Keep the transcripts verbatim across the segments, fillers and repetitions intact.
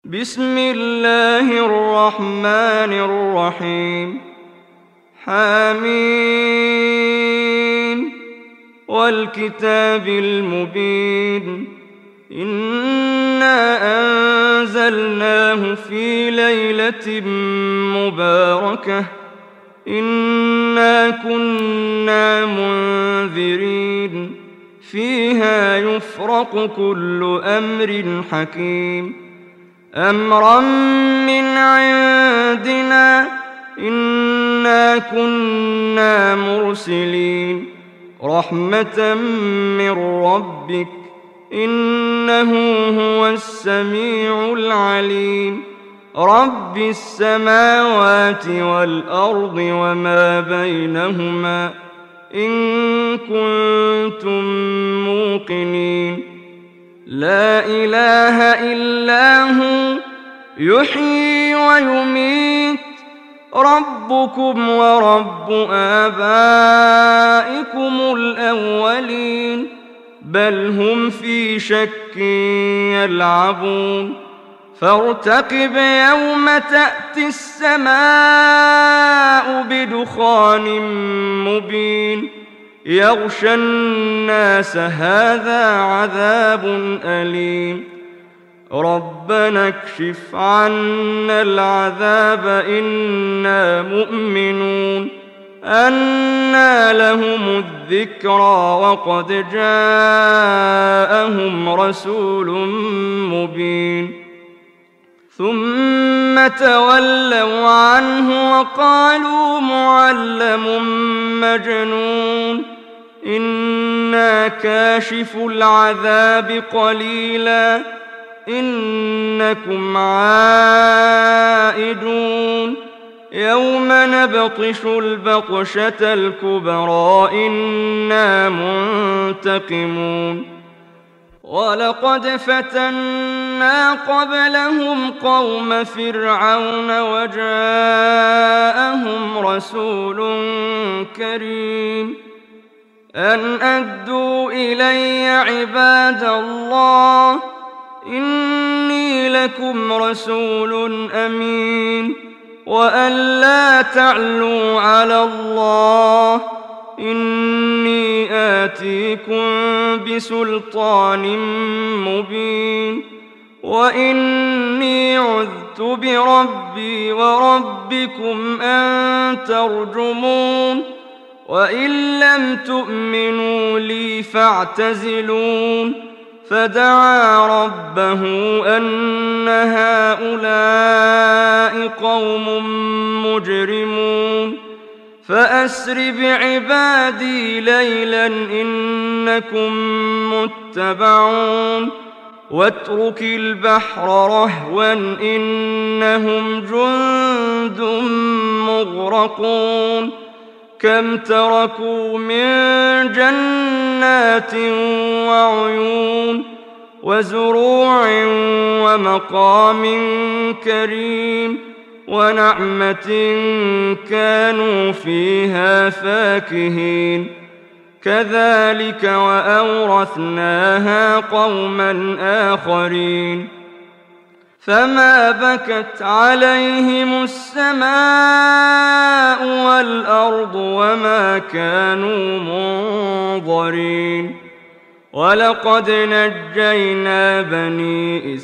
بسم الله الرحمن الرحيم. حميم والكتاب المبين. إنا أنزلناه في ليلة مباركة إنا كنا منذرين فيها يفرق كل أمر حكيم أمرا من عندنا إنا كنا مرسلين رحمة من ربك إنه هو السميع العليم رب السماوات والأرض وما بينهما إن كنتم موقنين لا إله إلا هو يحيي ويميت ربكم ورب آبائكم الأولين بل هم في شك يلعبون فارتقب يوم تأتي السماء بدخان مبين يغشى الناس هذا عذاب أليم ربنا اكشف عنا العذاب إنا مؤمنون أنى لهم الذكرى وقد جاءهم رسول مبين ثم تولوا عنه وقالوا معلم مجنون إنا كاشف العذاب قليلا إنكم عائدون يوم نبطش البطشة الكبرى إنا منتقمون ولقد فتنا قبلهم قوم فرعون وجاءهم رسول كريم أن أدوا إلي عباد الله إني لكم رسول أمين وأن لا تعلوا على الله إني آتيكم بسلطان مبين وإني عذت بربي وربكم أن ترجمون وإن لم تؤمنوا لي فاعتزلون فدعا ربه أن هؤلاء قوم مجرمون فأسر بعبادي ليلا إنكم متبعون واترك البحر رهوا إنهم جند مغرقون كم تركوا من جنات وعيون وزروع ومقام كريم ونعمة كانوا فيها فاكهين كذلك وأورثناها قوما آخرين فما بكت عليهم السماء والأرض وما كانوا منظرين ولقد نجينا بني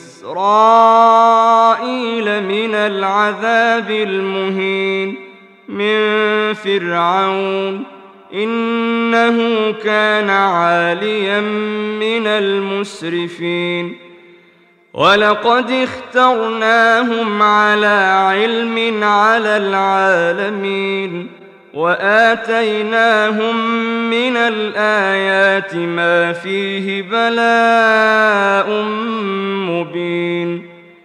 إسرائيل من العذاب المهين من فرعون إنه كان عاليا من المسرفين ولقد اخترناهم على علم على العالمين وآتيناهم من الآيات ما فيه بلاء مبين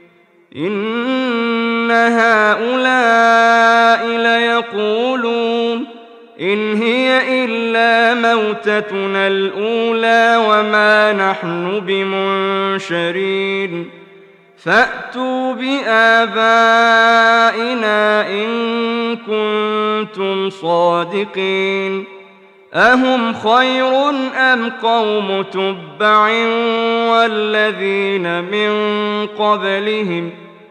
إن هؤلاء ليقولون إن هي إلا موتتنا الأولى وما نحن بمنشرين فأتوا بآبائنا إن كنتم صادقين أهم خير أم قوم تبع والذين من قبلهم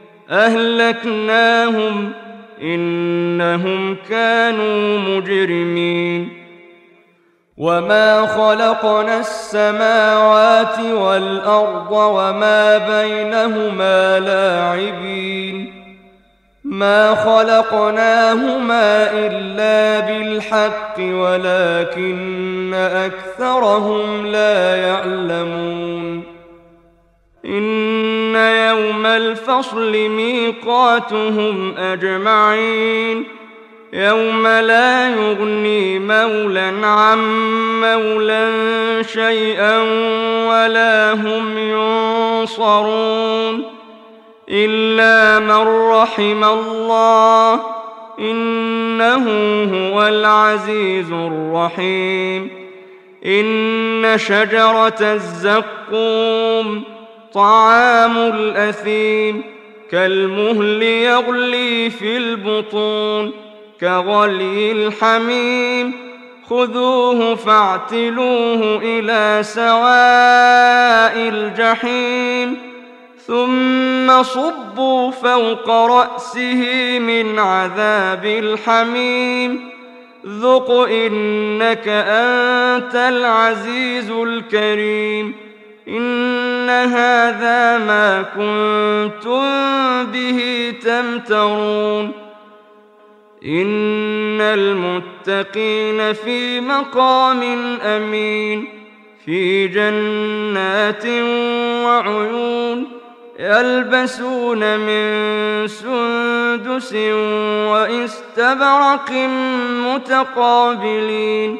أهلكناهم إنهم كانوا مجرمين وما خلقنا السماوات والأرض وما بينهما لاعبين ما خلقناهما إلا بالحق ولكن أكثرهم لا يعلمون إن يوم الفصل ميقاتهم أجمعين يوم لا يغني مولى عن مولى شيئا ولا هم ينصرون إلا من رحم الله إنه هو العزيز الرحيم إن شجرة الزقوم طعام الأثيم كالمهل يغلي في البطون كغلي الحميم خذوه فاعتلوه إلى سواء الجحيم ثم صبوا فوق رأسه من عذاب الحميم ذق إنك أنت العزيز الكريم إن هذا ما كنتم به تمترون إن المتقين في مقام أمين في جنات وعيون يلبسون من سندس وإستبرق متقابلين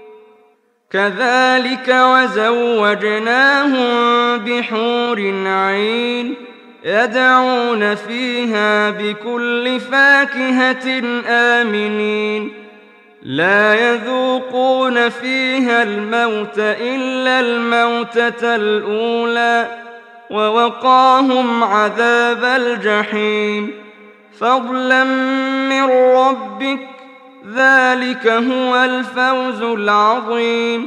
كذلك وزوجناهم بحور عين يدعون فيها بكل فاكهة آمنين لا يذوقون فيها الموت إلا الموتة الأولى ووقاهم عذاب الجحيم فضلا من ربك ذلك هو الفوز العظيم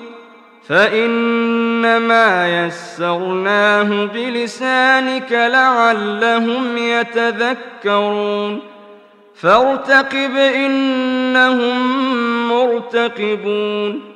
فإنما يسرناه بلسانك لعلهم يتذكرون فارتقب إنهم مرتقبون